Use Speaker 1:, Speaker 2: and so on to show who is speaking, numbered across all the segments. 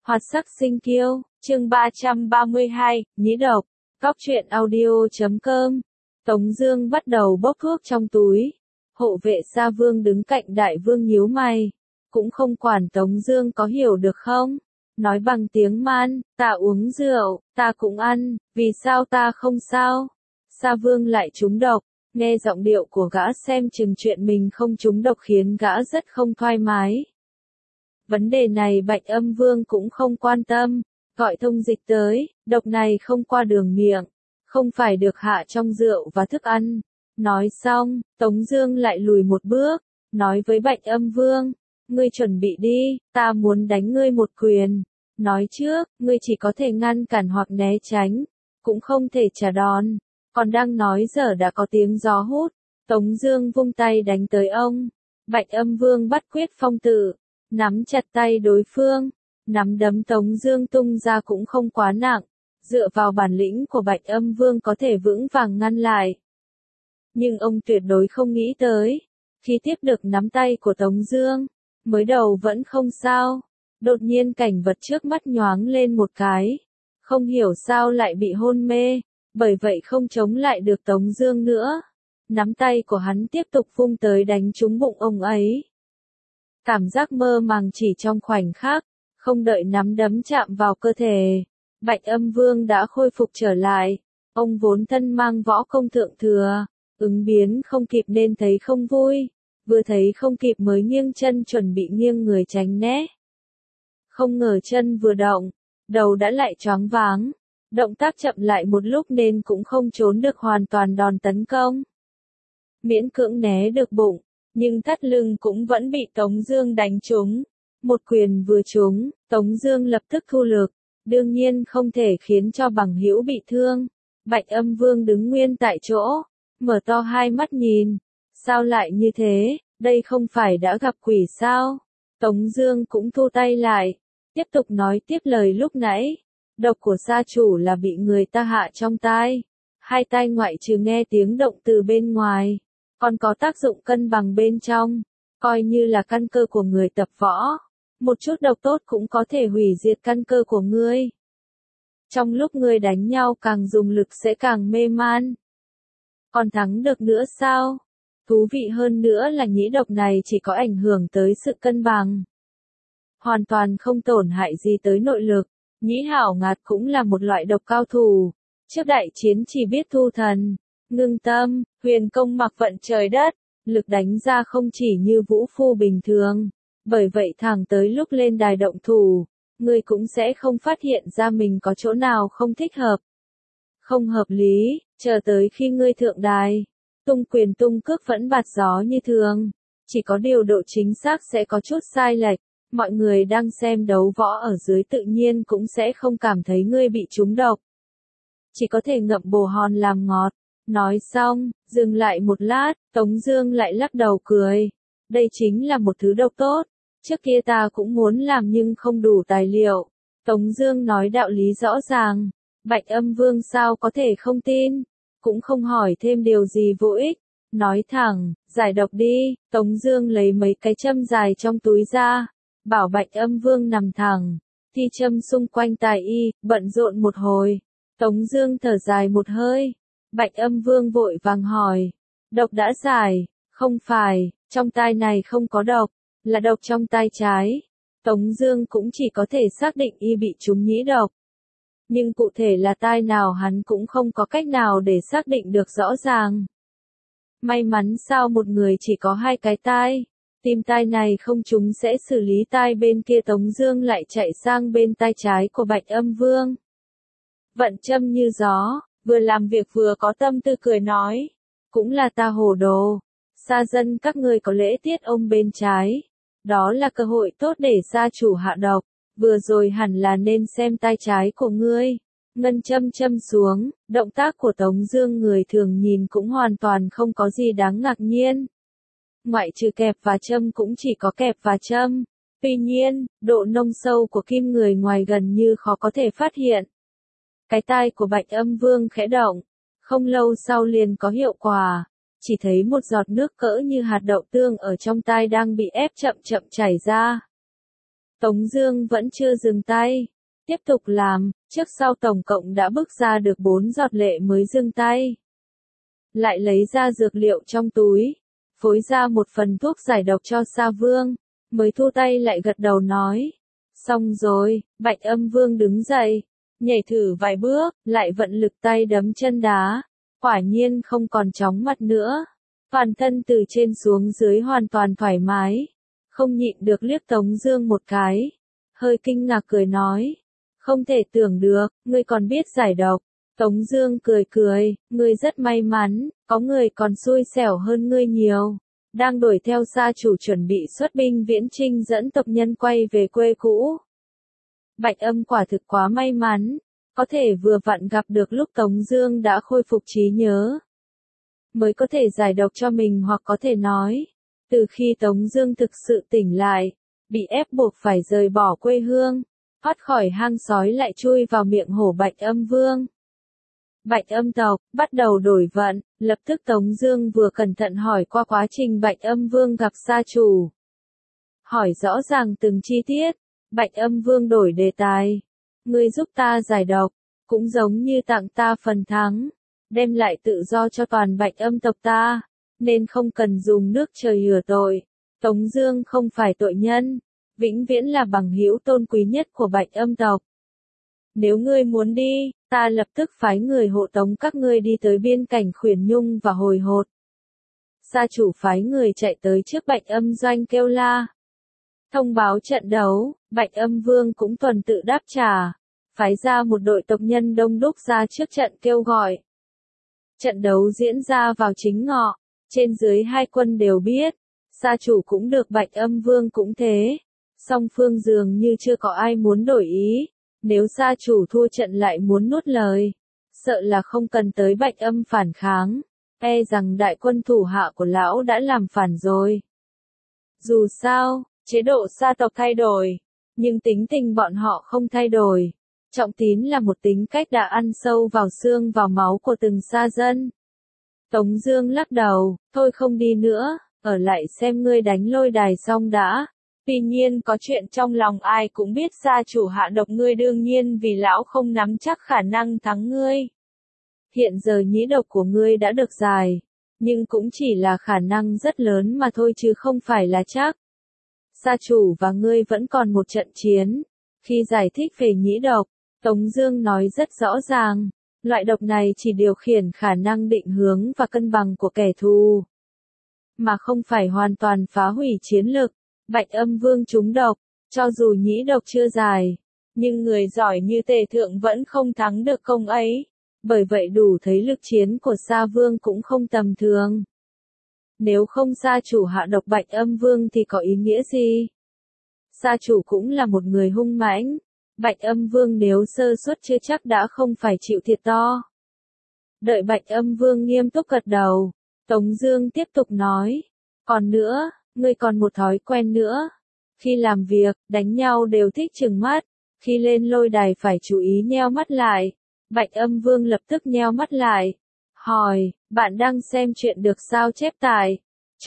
Speaker 1: Hoạt sắc sinh kiêu, chương 332, nhĩ độc, Cóc truyện audio.com. Tống Dương bắt đầu bốc thuốc trong túi. Hộ vệ Sa Vương đứng cạnh Đại Vương nhíu mày, cũng không quản Tống Dương có hiểu được không. Nói bằng tiếng Man, ta uống rượu, ta cũng ăn, vì sao ta không sao? Sa Vương lại trúng độc. Nghe giọng điệu của gã xem chừng chuyện mình không trúng độc khiến gã rất không thoải mái. Vấn đề này Bạch Âm Vương cũng không quan tâm, gọi thông dịch tới, độc này không qua đường miệng, không phải được hạ trong rượu và thức ăn. Nói xong, Tống Dương lại lùi một bước, nói với Bạch Âm Vương, ngươi chuẩn bị đi, ta muốn đánh ngươi một quyền. Nói trước, ngươi chỉ có thể ngăn cản hoặc né tránh, cũng không thể trả đòn. Còn đang nói giờ đã có tiếng gió hút, Tống Dương vung tay đánh tới ông. Bạch Âm Vương bắt quyết phong tự, nắm chặt tay đối phương, nắm đấm Tống Dương tung ra cũng không quá nặng, dựa vào bản lĩnh của Bạch Âm Vương có thể vững vàng ngăn lại. Nhưng ông tuyệt đối không nghĩ tới, khi tiếp được nắm tay của Tống Dương, mới đầu vẫn không sao, đột nhiên cảnh vật trước mắt nhoáng lên một cái, không hiểu sao lại bị hôn mê, bởi vậy không chống lại được Tống Dương nữa. Nắm tay của hắn tiếp tục vung tới đánh trúng bụng ông ấy. Cảm giác mơ màng chỉ trong khoảnh khắc, không đợi nắm đấm chạm vào cơ thể, Bạch Âm Vương đã khôi phục trở lại. Ông vốn thân mang võ công thượng thừa, ứng biến không kịp nên thấy không vui, vừa thấy không kịp mới nghiêng chân chuẩn bị nghiêng người tránh né. Không ngờ chân vừa động, đầu đã lại choáng váng, động tác chậm lại một lúc nên cũng không trốn được hoàn toàn đòn tấn công. Miễn cưỡng né được bụng, nhưng thắt lưng cũng vẫn bị Tống Dương đánh trúng. Một quyền vừa trúng, Tống Dương lập tức thu lực, đương nhiên không thể khiến cho bằng hữu bị thương. Bạch Âm Vương đứng nguyên tại chỗ, mở to hai mắt nhìn, sao lại như thế? Đây không phải đã gặp quỷ sao? Tống Dương cũng thu tay lại, tiếp tục nói tiếp lời lúc nãy. Độc của gia chủ là bị người ta hạ trong tai, hai tai ngoại trừ nghe tiếng động từ bên ngoài, còn có tác dụng cân bằng bên trong, coi như là căn cơ của người tập võ. Một chút độc tốt cũng có thể hủy diệt căn cơ của ngươi. Trong lúc ngươi đánh nhau càng dùng lực sẽ càng mê man. Còn thắng được nữa sao? Thú vị hơn nữa là nhĩ độc này chỉ có ảnh hưởng tới sự cân bằng, hoàn toàn không tổn hại gì tới nội lực. Nhĩ Hảo Ngạt cũng là một loại độc cao thủ, trước đại chiến chỉ biết thu thần, ngưng tâm, huyền công mặc vận trời đất, lực đánh ra không chỉ như vũ phu bình thường, bởi vậy thẳng tới lúc lên đài động thủ, ngươi cũng sẽ không phát hiện ra mình có chỗ nào không thích hợp, không hợp lý, chờ tới khi ngươi thượng đài, tung quyền tung cước vẫn bạt gió như thường, chỉ có điều độ chính xác sẽ có chút sai lệch. Mọi người đang xem đấu võ ở dưới tự nhiên cũng sẽ không cảm thấy ngươi bị trúng độc, chỉ có thể ngậm bồ hòn làm ngọt. Nói xong, dừng lại một lát, Tống Dương lại lắc đầu cười. Đây chính là một thứ độc tốt. Trước kia ta cũng muốn làm nhưng không đủ tài liệu. Tống Dương nói đạo lý rõ ràng. Bạch Âm Vương sao có thể không tin, cũng không hỏi thêm điều gì vô ích, nói thẳng, giải độc đi. Tống Dương lấy mấy cái châm dài trong túi ra, bảo Bạch Âm Vương nằm thẳng, thi châm xung quanh tai y, bận rộn một hồi. Tống Dương thở dài một hơi. Bạch Âm Vương vội vàng hỏi, độc đã giải? Không phải, trong tai này không có độc, là độc trong tai trái. Tống Dương cũng chỉ có thể xác định y bị trúng nhĩ độc, nhưng cụ thể là tai nào hắn cũng không có cách nào để xác định được rõ ràng. May mắn sao một người chỉ có hai cái tai, tim tai này không trúng sẽ xử lý tai bên kia. Tống Dương lại chạy sang bên tai trái của Bạch Âm Vương, vận châm như gió, vừa làm việc vừa có tâm tư cười nói, cũng là ta hồ đồ, sa dân các ngươi có lễ tiết ôm bên trái, đó là cơ hội tốt để gia chủ hạ độc, vừa rồi hẳn là nên xem tai trái của ngươi. Ngân châm châm xuống, động tác của Tống Dương người thường nhìn cũng hoàn toàn không có gì đáng ngạc nhiên. Ngoại trừ kẹp và châm cũng chỉ có kẹp và châm. Tuy nhiên, độ nông sâu của kim người ngoài gần như khó có thể phát hiện. Cái tai của Bạch Âm Vương khẽ động, không lâu sau liền có hiệu quả, chỉ thấy một giọt nước cỡ như hạt đậu tương ở trong tai đang bị ép chậm chậm chảy ra. Tống Dương vẫn chưa dừng tay, tiếp tục làm, trước sau tổng cộng đã bước ra được 4 giọt lệ mới dừng tay. Lại lấy ra dược liệu trong túi, phối ra một phần thuốc giải độc cho Sa Vương, mới thu tay lại gật đầu nói. Xong rồi, Bạch Âm Vương đứng dậy, nhảy thử vài bước, lại vận lực tay đấm chân đá, quả nhiên không còn chóng mặt nữa. Toàn thân từ trên xuống dưới hoàn toàn thoải mái, không nhịn được liếc Tống Dương một cái, hơi kinh ngạc cười nói. Không thể tưởng được, ngươi còn biết giải độc. Tống Dương cười cười, ngươi rất may mắn, có người còn xui xẻo hơn ngươi nhiều. Đang đuổi theo Sa chủ chuẩn bị xuất binh viễn chinh dẫn tộc nhân quay về quê cũ. Bạch Âm quả thực quá may mắn, có thể vừa vặn gặp được lúc Tống Dương đã khôi phục trí nhớ, mới có thể giải độc cho mình, hoặc có thể nói, từ khi Tống Dương thực sự tỉnh lại, bị ép buộc phải rời bỏ quê hương, thoát khỏi hang sói lại chui vào miệng hổ Bạch Âm Vương. Bạch Âm tộc bắt đầu đổi vận, lập tức Tống Dương vừa cẩn thận hỏi qua quá trình Bạch Âm Vương gặp Sa chủ, hỏi rõ ràng từng chi tiết. Bạch Âm Vương đổi đề tài, ngươi giúp ta giải độc, cũng giống như tặng ta phần thắng, đem lại tự do cho toàn Bạch Âm tộc ta, nên không cần dùng nước trời rửa tội. Tống Dương không phải tội nhân, vĩnh viễn là bằng hữu tôn quý nhất của Bạch Âm tộc. Nếu ngươi muốn đi, ta lập tức phái người hộ tống các ngươi đi tới biên cảnh Khuyển Nhung và hồi hột. Sa chủ phái người chạy tới trước Bạch Âm doanh kêu la, thông báo trận đấu. Bạch Âm Vương cũng tuần tự đáp trả, phái ra một đội tộc nhân đông đúc ra trước trận kêu gọi. Trận đấu diễn ra vào chính ngọ, trên dưới hai quân đều biết, Sa chủ cũng được Bạch Âm Vương cũng thế, song phương dường như chưa có ai muốn đổi ý. Nếu Sa chủ thua trận lại muốn nuốt lời, sợ là không cần tới Bạch Âm phản kháng, e rằng đại quân thủ hạ của lão đã làm phản rồi. Dù sao, chế độ Sa tộc thay đổi, nhưng tính tình bọn họ không thay đổi. Trọng tín là một tính cách đã ăn sâu vào xương vào máu của từng Sa dân. Tống Dương lắc đầu, thôi không đi nữa, ở lại xem ngươi đánh lôi đài xong đã. Tuy nhiên có chuyện trong lòng ai cũng biết, Sa chủ hạ độc ngươi đương nhiên vì lão không nắm chắc khả năng thắng ngươi. Hiện giờ nhĩ độc của ngươi đã được giải, nhưng cũng chỉ là khả năng rất lớn mà thôi chứ không phải là chắc. Sa chủ và ngươi vẫn còn một trận chiến. Khi giải thích về nhĩ độc, Tống Dương nói rất rõ ràng, loại độc này chỉ điều khiển khả năng định hướng và cân bằng của kẻ thù, mà không phải hoàn toàn phá hủy chiến lực. Bạch Âm Vương trúng độc, cho dù nhĩ độc chưa giải, nhưng người giỏi như Tề Thượng vẫn không thắng được công ấy. Bởi vậy đủ thấy lực chiến của Sa Vương cũng không tầm thường. Nếu không Sa chủ hạ độc Bạch Âm Vương thì có ý nghĩa gì? Sa chủ cũng là một người hung mãnh, Bạch Âm Vương nếu sơ suất chưa chắc đã không phải chịu thiệt to. Đợi Bạch Âm Vương nghiêm túc gật đầu, Tống Dương tiếp tục nói, còn nữa, ngươi còn một thói quen nữa. Khi làm việc, đánh nhau đều thích trừng mắt, khi lên lôi đài phải chú ý nheo mắt lại. Bạch Âm Vương lập tức nheo mắt lại, hỏi, bạn đang xem chuyện được sao chép tại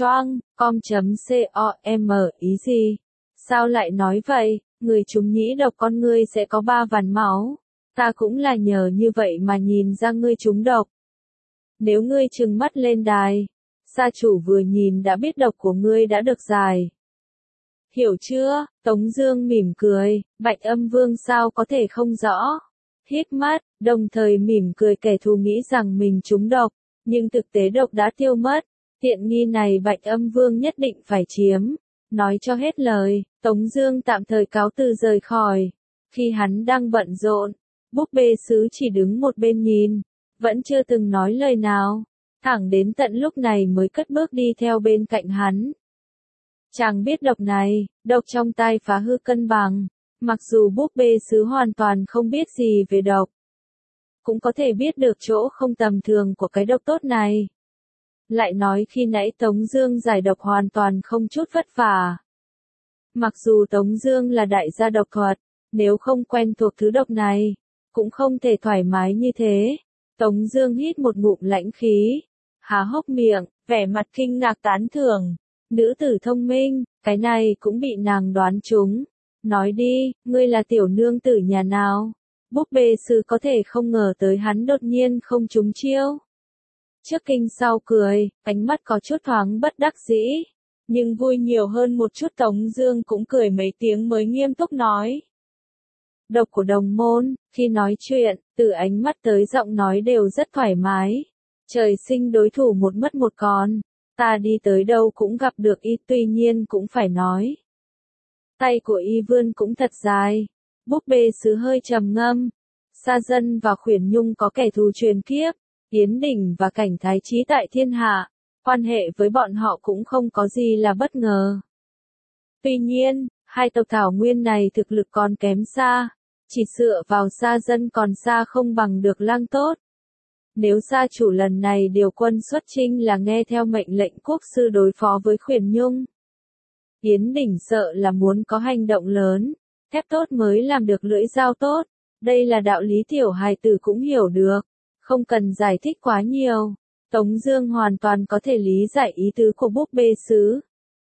Speaker 1: choang.com, ý gì? Sao lại nói vậy? Người trúng nhĩ độc con ngươi sẽ có 3 vàn máu. Ta cũng là nhờ như vậy mà nhìn ra ngươi trúng độc. Nếu ngươi trừng mắt lên đài, Sa chủ vừa nhìn đã biết độc của ngươi đã được giải. Hiểu chưa? Tống Dương mỉm cười, Bạch Âm Vương sao có thể không rõ. Hít mắt, đồng thời mỉm cười, kẻ thù nghĩ rằng mình trúng độc, nhưng thực tế độc đã tiêu mất. Tiện nghi này Bạch Âm Vương nhất định phải chiếm. Nói cho hết lời, Tống Dương tạm thời cáo từ rời khỏi. Khi hắn đang bận rộn, búp bê sứ chỉ đứng một bên nhìn, vẫn chưa từng nói lời nào, thẳng đến tận lúc này mới cất bước đi theo bên cạnh hắn. Chàng biết độc này, độc trong tai phá hư cân bằng. Mặc dù búp bê sứ hoàn toàn không biết gì về độc, cũng có thể biết được chỗ không tầm thường của cái độc tốt này. Lại nói khi nãy Tống Dương giải độc hoàn toàn không chút vất vả. Mặc dù Tống Dương là đại gia độc thuật, nếu không quen thuộc thứ độc này, cũng không thể thoải mái như thế. Tống Dương hít một ngụm lãnh khí, há hốc miệng, vẻ mặt kinh ngạc tán thưởng. Nữ tử thông minh, cái này cũng bị nàng đoán trúng. nói đi, ngươi là tiểu nương tử nhà nào? Búp bê sứ có thể không ngờ tới hắn đột nhiên không trúng chiêu. Trước kinh sau cười, ánh mắt có chút thoáng bất đắc dĩ. Nhưng vui nhiều hơn một chút Tống Dương cũng cười mấy tiếng mới nghiêm túc nói. Độc của đồng môn, khi nói chuyện, từ ánh mắt tới giọng nói đều rất thoải mái. Trời sinh đối thủ một mất một còn, ta đi tới đâu cũng gặp được y, tuy nhiên cũng phải nói. Tay của y vươn cũng thật dài. Búp bê sứ hơi trầm ngâm. Sa Dân và Khuyển Nhung có kẻ thù truyền kiếp, Yến Đỉnh và Cảnh Thái Chí tại thiên hạ, quan hệ với bọn họ cũng không có gì là bất ngờ. Tuy nhiên, hai tộc Thảo Nguyên này thực lực còn kém xa, chỉ dựa vào Sa Dân còn xa không bằng được Lang Tốt. Nếu gia chủ lần này điều quân xuất chinh là nghe theo mệnh lệnh quốc sư đối phó với Khuyển Nhung, Yến Đỉnh sợ là muốn có hành động lớn, thép tốt mới làm được lưỡi dao tốt. Đây là đạo lý tiểu hài tử cũng hiểu được, không cần giải thích quá nhiều. Tống Dương hoàn toàn có thể lý giải ý tứ của búp bê sứ.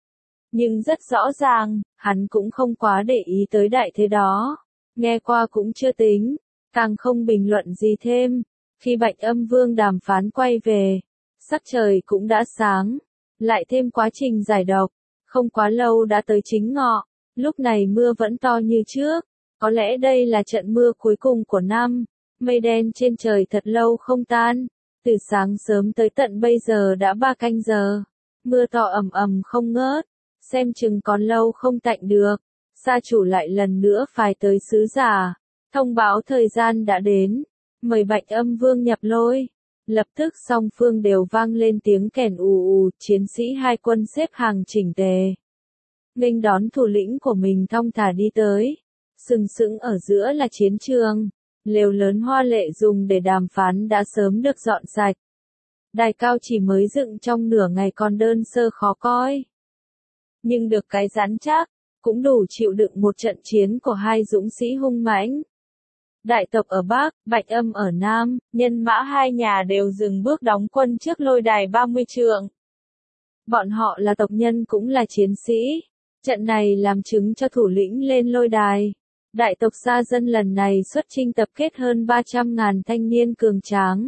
Speaker 1: Nhưng rất rõ ràng, hắn cũng không quá để ý tới đại thế đó. Nghe qua cũng chưa tính, càng không bình luận gì thêm. Khi Bạch Âm Vương đàm phán quay về, sắc trời cũng đã sáng, lại thêm quá trình giải độc, không quá lâu đã tới chính ngọ. Lúc này mưa vẫn to như trước, có lẽ đây là trận mưa cuối cùng của năm. Mây đen trên trời thật lâu không tan, từ sáng sớm tới tận bây giờ đã 3 canh giờ, mưa to ầm ầm không ngớt, xem chừng còn lâu không tạnh được. Gia chủ lại lần nữa phái tới sứ giả, thông báo thời gian đã đến, mời Bạch Âm Vương nhập lôi. Lập tức song phương đều vang lên tiếng kèn ù ù, chiến sĩ hai quân xếp hàng chỉnh tề, nghênh đón thủ lĩnh của mình thong thả đi tới. Sừng sững ở giữa là chiến trường, lều lớn hoa lệ dùng để đàm phán đã sớm được dọn sạch. Đài cao chỉ mới dựng trong nửa ngày còn đơn sơ khó coi, nhưng được cái rắn chắc, cũng đủ chịu đựng một trận chiến của hai dũng sĩ hung mãnh. Đại tộc ở Bắc, Bạch Âm ở Nam, nhân mã hai nhà đều dừng bước đóng quân trước lôi đài 30 trượng. Bọn họ là tộc nhân cũng là chiến sĩ. Trận này làm chứng cho thủ lĩnh lên lôi đài. Đại tộc Sa Dân lần này xuất chinh tập kết hơn 300.000 thanh niên cường tráng.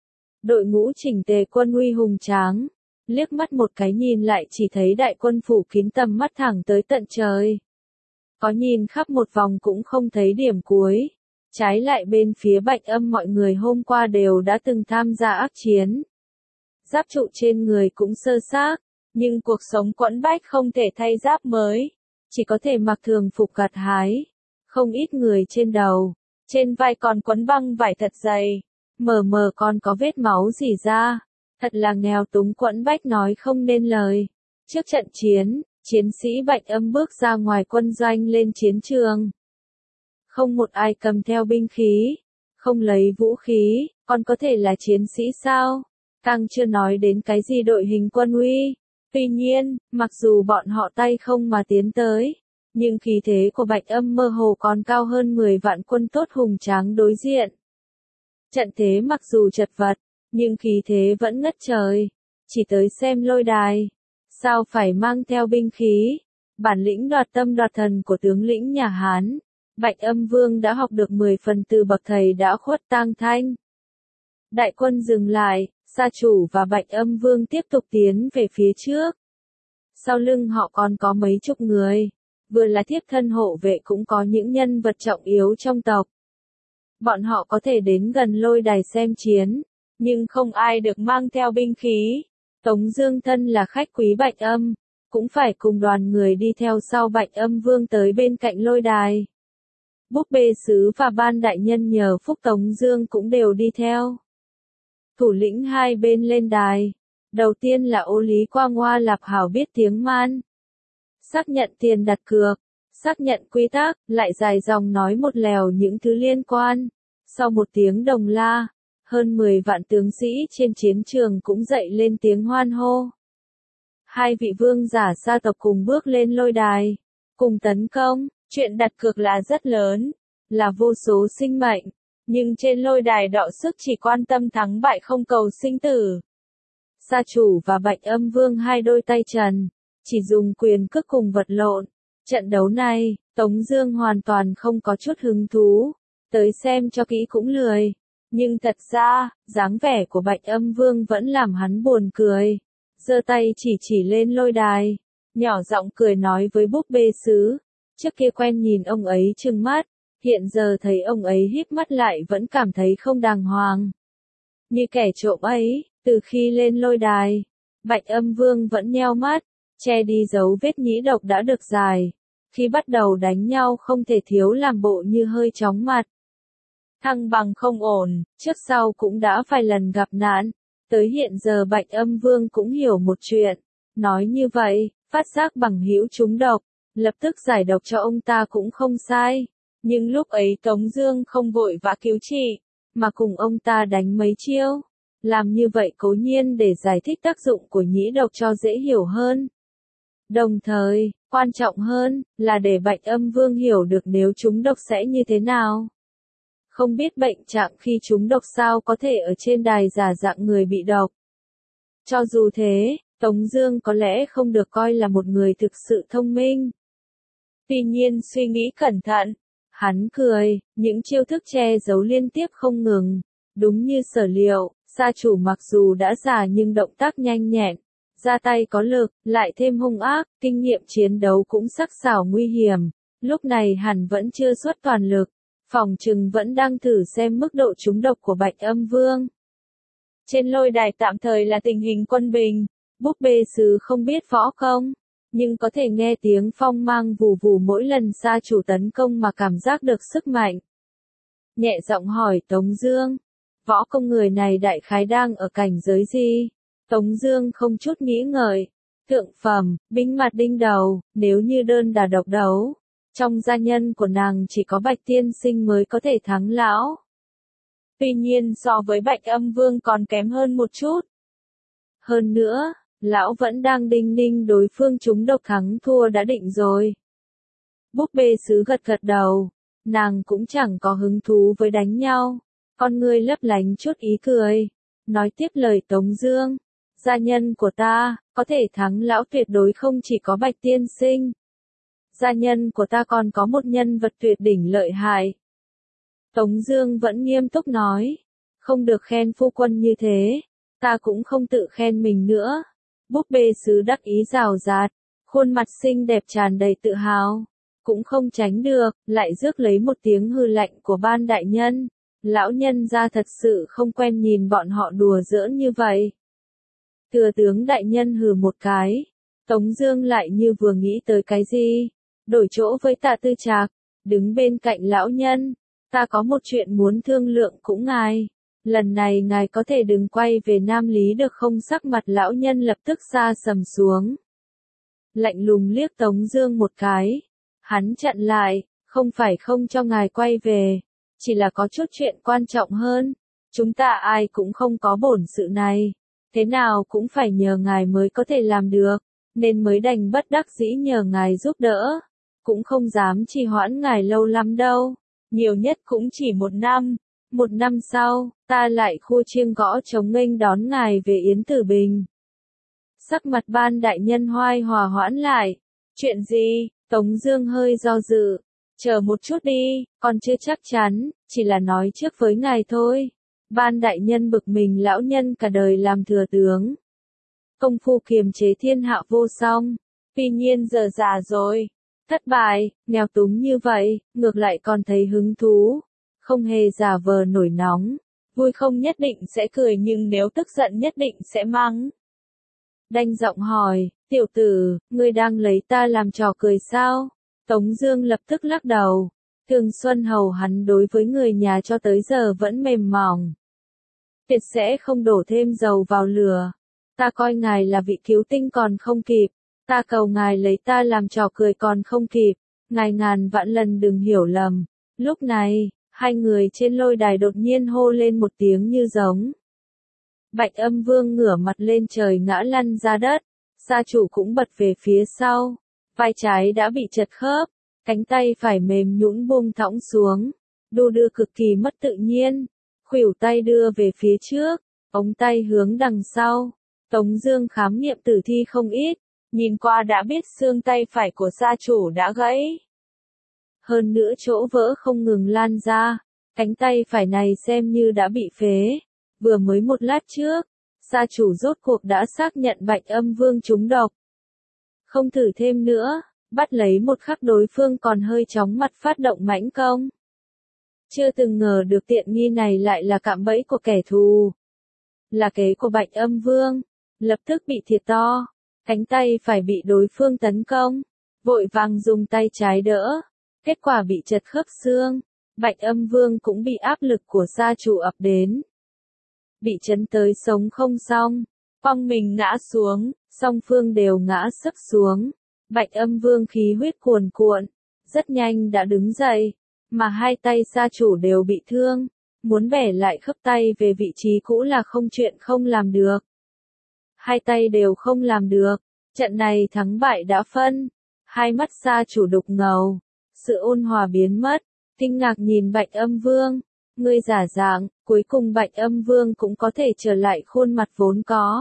Speaker 1: Đội ngũ chỉnh tề quân uy hùng tráng. Liếc mắt một cái nhìn lại chỉ thấy đại quân phủ kín tầm mắt thẳng tới tận trời. Có nhìn khắp một vòng cũng không thấy điểm cuối. Trái lại bên phía Bạch Âm mọi người hôm qua đều đã từng tham gia ác chiến. Giáp trụ trên người cũng sơ xác, nhưng cuộc sống quẫn bách không thể thay giáp mới, chỉ có thể mặc thường phục gặt hái. Không ít người trên đầu, trên vai còn quấn băng vải thật dày, mờ mờ còn có vết máu rỉ ra, thật là nghèo túng quẫn bách nói không nên lời. Trước trận chiến, chiến sĩ Bạch Âm bước ra ngoài quân doanh lên chiến trường. Không một ai cầm theo binh khí, không lấy vũ khí, còn có thể là chiến sĩ sao? Càng chưa nói đến cái gì đội hình quân uy. Tuy nhiên, mặc dù bọn họ tay không mà tiến tới, nhưng khí thế của Bạch Âm mơ hồ còn cao hơn 10 vạn quân tốt hùng tráng đối diện. Trận thế mặc dù chật vật, nhưng khí thế vẫn ngất trời. Chỉ tới xem lôi đài, sao phải mang theo binh khí? Bản lĩnh đoạt tâm đoạt thần của tướng lĩnh nhà Hán, Bạch Âm Vương đã học được 10 phần từ bậc thầy đã khuất Tang Thanh. Đại quân dừng lại, gia chủ và Bạch Âm Vương tiếp tục tiến về phía trước. Sau lưng họ còn có mấy chục người, vừa là thiếp thân hộ vệ cũng có những nhân vật trọng yếu trong tộc. Bọn họ có thể đến gần lôi đài xem chiến, nhưng không ai được mang theo binh khí. Tống Dương thân là khách quý Bạch Âm, cũng phải cùng đoàn người đi theo sau Bạch Âm Vương tới bên cạnh lôi đài. Búp bê sứ và ban đại nhân nhờ phúc Tống Dương cũng đều đi theo. Thủ lĩnh hai bên lên đài. Đầu tiên là Ô Lý Quang Hoa Lạp Hảo biết tiếng Man. Xác nhận tiền đặt cược, xác nhận quy tắc, lại dài dòng nói một lèo những thứ liên quan. Sau một tiếng đồng la, hơn 10 vạn tướng sĩ trên chiến trường cũng dậy lên tiếng hoan hô. Hai vị vương giả gia tộc cùng bước lên lôi đài, cùng tấn công. Chuyện đặt cược là rất lớn, là vô số sinh mệnh, nhưng trên lôi đài đọ sức chỉ quan tâm thắng bại không cầu sinh tử. Gia chủ và Bạch Âm Vương hai đôi tay trần, chỉ dùng quyền cước cùng vật lộn. Trận đấu này, Tống Dương hoàn toàn không có chút hứng thú, tới xem cho kỹ cũng lười. Nhưng thật ra, dáng vẻ của Bạch Âm Vương vẫn làm hắn buồn cười. Giơ tay chỉ lên lôi đài, nhỏ giọng cười nói với búp bê sứ. Trước kia quen nhìn ông ấy trừng mắt, hiện giờ thấy ông ấy híp mắt lại vẫn cảm thấy không đàng hoàng. Như kẻ trộm ấy, từ khi lên lôi đài, Bạch Âm Vương vẫn nheo mắt, che đi dấu vết nhĩ độc đã được dài. Khi bắt đầu đánh nhau không thể thiếu làm bộ như hơi chóng mặt. Thăng bằng không ổn, trước sau cũng đã vài lần gặp nạn. Tới hiện giờ Bạch Âm Vương cũng hiểu một chuyện. Nói như vậy, phát giác bằng hữu trúng độc, lập tức giải độc cho ông ta cũng không sai. Nhưng lúc ấy Tống Dương không vội vã cứu trị, mà cùng ông ta đánh mấy chiêu. Làm như vậy cố nhiên để giải thích tác dụng của nhĩ độc cho dễ hiểu hơn. Đồng thời, quan trọng hơn, là để Bạch Âm Vương hiểu được nếu trúng độc sẽ như thế nào. Không biết bệnh trạng khi trúng độc sao có thể ở trên đài giả dạng người bị độc. Cho dù thế, Tống Dương có lẽ không được coi là một người thực sự thông minh. Tuy nhiên suy nghĩ cẩn thận, hắn cười, những chiêu thức che giấu liên tiếp không ngừng. Đúng như sở liệu, gia chủ mặc dù đã già nhưng động tác nhanh nhẹn, ra tay có lực, lại thêm hung ác, kinh nghiệm chiến đấu cũng sắc sảo nguy hiểm. Lúc này hẳn vẫn chưa xuất toàn lực, phỏng chừng vẫn đang thử xem mức độ trúng độc của Bạch Âm Vương. Trên lôi đài tạm thời là tình hình quân bình, búp bê sứ không biết võ công, nhưng có thể nghe tiếng phong mang vù vù mỗi lần gia chủ tấn công mà cảm giác được sức mạnh. Nhẹ giọng hỏi Tống Dương, võ công người này đại khái đang ở cảnh giới gì? Tống Dương không chút nghĩ ngợi, thượng phẩm, bính mặt đinh đầu, nếu như đơn đả độc đấu, trong gia nhân của nàng chỉ có Bạch Tiên Sinh mới có thể thắng lão. Tuy nhiên so với Bạch Âm Vương còn kém hơn một chút. Hơn nữa, lão vẫn đang đinh ninh đối phương trúng độc thắng thua đã định rồi. Búp bê sứ gật gật đầu, nàng cũng chẳng có hứng thú với đánh nhau, con ngươi lấp lánh chút ý cười, nói tiếp lời Tống Dương. Gia nhân của ta, có thể thắng lão tuyệt đối không chỉ có Bạch Tiên Sinh. Gia nhân của ta còn có một nhân vật tuyệt đỉnh lợi hại. Tống Dương vẫn nghiêm túc nói, không được khen phu quân như thế, ta cũng không tự khen mình nữa. Búp bê sứ đắc ý rào rạt, khuôn mặt xinh đẹp tràn đầy tự hào, cũng không tránh được, lại rước lấy một tiếng hư lạnh của Ban đại nhân. Lão nhân gia thật sự không quen nhìn bọn họ đùa giỡn như vậy. Thừa tướng đại nhân hừ một cái, Tống Dương lại như vừa nghĩ tới cái gì, đổi chỗ với Tạ Tư Trạc, đứng bên cạnh lão nhân. Ta có một chuyện muốn thương lượng cũng ngài. Lần này ngài có thể đừng quay về Nam Lý được không? Sắc mặt lão nhân lập tức sa sầm xuống. Lạnh lùng liếc Tống Dương một cái. Hắn chặn lại, không phải không cho ngài quay về, chỉ là có chút chuyện quan trọng hơn. Chúng ta ai cũng không có bổn sự này, thế nào cũng phải nhờ ngài mới có thể làm được, nên mới đành bất đắc dĩ nhờ ngài giúp đỡ. Cũng không dám trì hoãn ngài lâu lắm đâu, nhiều nhất cũng chỉ 1 năm. 1 năm sau, ta lại khua chiêng gõ trống nghênh đón ngài về Yến Tử Bình. Sắc mặt Ban đại nhân hoài hòa hoãn lại. Chuyện gì? Tống Dương hơi do dự. Chờ một chút đi, còn chưa chắc chắn, chỉ là nói trước với ngài thôi. Ban đại nhân bực mình, lão nhân cả đời làm thừa tướng, công phu kiềm chế thiên hạ vô song, tuy nhiên giờ già rồi, thất bại, nghèo túng như vậy, ngược lại còn thấy hứng thú, không hề giả vờ nổi nóng, vui không nhất định sẽ cười nhưng nếu tức giận nhất định sẽ mắng. Đanh giọng hỏi, tiểu tử, ngươi đang lấy ta làm trò cười sao? Tống Dương lập tức lắc đầu. Thường Xuân hầu hắn đối với người nhà cho tới giờ vẫn mềm mỏng, tuyệt sẽ không đổ thêm dầu vào lửa. Ta coi ngài là vị cứu tinh còn không kịp, ta cầu ngài lấy ta làm trò cười còn không kịp, ngài ngàn vạn lần đừng hiểu lầm. Lúc này, hai người trên lôi đài đột nhiên hô lên một tiếng như giống. Bạch Âm Vương ngửa mặt lên trời ngã lăn ra đất, gia chủ cũng bật về phía sau, vai trái đã bị chật khớp, cánh tay phải mềm nhũn buông thõng xuống, đu đưa cực kỳ mất tự nhiên, khuỷu tay đưa về phía trước, ống tay hướng đằng sau. Tống Dương khám nghiệm tử thi không ít, nhìn qua đã biết xương tay phải của gia chủ đã gãy. hơn nữa chỗ vỡ không ngừng lan ra, cánh tay phải này xem như đã bị phế. Vừa mới một lát trước, gia chủ rốt cuộc đã xác nhận Bạch Âm Vương trúng độc. Không thử thêm nữa, bắt lấy một khắc đối phương còn hơi chóng mặt phát động mãnh công. Chưa từng ngờ được tiện nghi này lại là cạm bẫy của kẻ thù. Là kế của Bạch Âm Vương, lập tức bị thiệt to, cánh tay phải bị đối phương tấn công, vội vàng dùng tay trái đỡ, kết quả bị chật khớp xương. Bạch Âm Vương cũng bị áp lực của gia chủ ập đến. Bị chấn tới sống không xong, phong mình ngã xuống, song phương đều ngã sấp xuống. Bạch Âm Vương khí huyết cuồn cuộn, rất nhanh đã đứng dậy, mà hai tay gia chủ đều bị thương, muốn bẻ lại khớp tay về vị trí cũ là không chuyện không làm được. Hai tay đều không làm được, trận này thắng bại đã phân, hai mắt gia chủ đục ngầu, sự ôn hòa biến mất, kinh ngạc nhìn Bạch Âm Vương, ngươi giả dạng, cuối cùng Bạch Âm Vương cũng có thể trở lại khuôn mặt vốn có.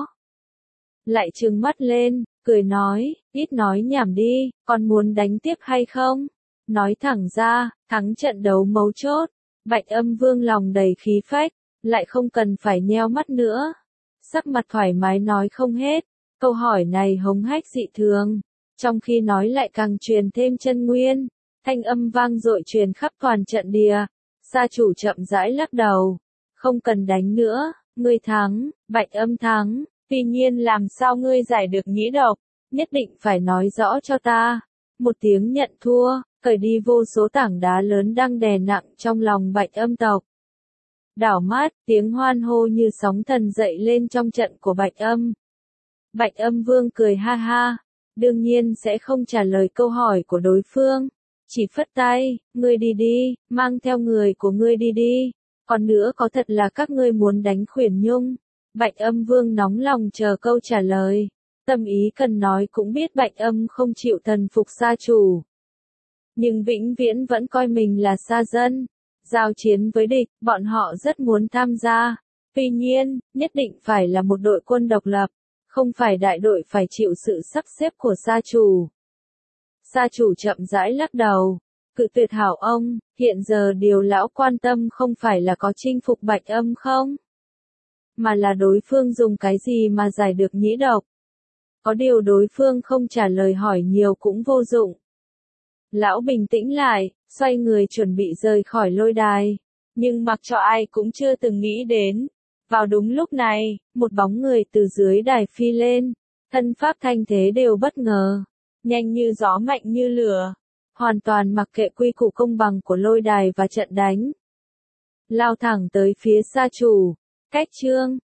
Speaker 1: Lại trừng mắt lên, cười nói, ít nói nhảm đi, còn muốn đánh tiếp hay không? Nói thẳng ra, thắng trận đấu mấu chốt, Bạch Âm Vương lòng đầy khí phách, lại không cần phải nheo mắt nữa. Sắc mặt thoải mái nói không hết, câu hỏi này hống hách dị thường, trong khi nói lại càng truyền thêm chân nguyên, thanh âm vang dội truyền khắp toàn trận địa. Gia chủ chậm rãi lắc đầu, không cần đánh nữa, ngươi thắng, Bạch Âm thắng, tuy nhiên làm sao ngươi giải được nhĩ độc, nhất định phải nói rõ cho ta. Một tiếng nhận thua, cởi đi vô số tảng đá lớn đang đè nặng trong lòng Bạch Âm tộc. Đảo mắt, tiếng hoan hô như sóng thần dậy lên trong trận của Bạch Âm. Bạch Âm Vương cười ha ha, đương nhiên sẽ không trả lời câu hỏi của đối phương. Chỉ phất tay, ngươi đi đi, mang theo người của ngươi đi đi. Còn nữa có thật là các ngươi muốn đánh Khuyển Nhung? Bạch Âm Vương nóng lòng chờ câu trả lời. Tâm ý cần nói cũng biết Bạch Âm không chịu thần phục gia chủ. Nhưng vĩnh viễn vẫn coi mình là sa dân. Giao chiến với địch, bọn họ rất muốn tham gia. Tuy nhiên, nhất định phải là một đội quân độc lập. Không phải đại đội phải chịu sự sắp xếp của gia chủ. Gia chủ chậm rãi lắc đầu, cự tuyệt hảo ông, hiện giờ điều lão quan tâm không phải là có chinh phục Bạch Âm không, mà là đối phương dùng cái gì mà giải được nhĩ độc. Có điều đối phương không trả lời hỏi nhiều cũng vô dụng. Lão bình tĩnh lại, xoay người chuẩn bị rời khỏi lôi đài, nhưng mặc cho ai cũng chưa từng nghĩ đến. Vào đúng lúc này, một bóng người từ dưới đài phi lên, thân pháp thanh thế đều bất ngờ. Nhanh như gió mạnh như lửa, hoàn toàn mặc kệ quy củ công bằng của lôi đài và trận đánh. Lao thẳng tới phía gia chủ, cách chương.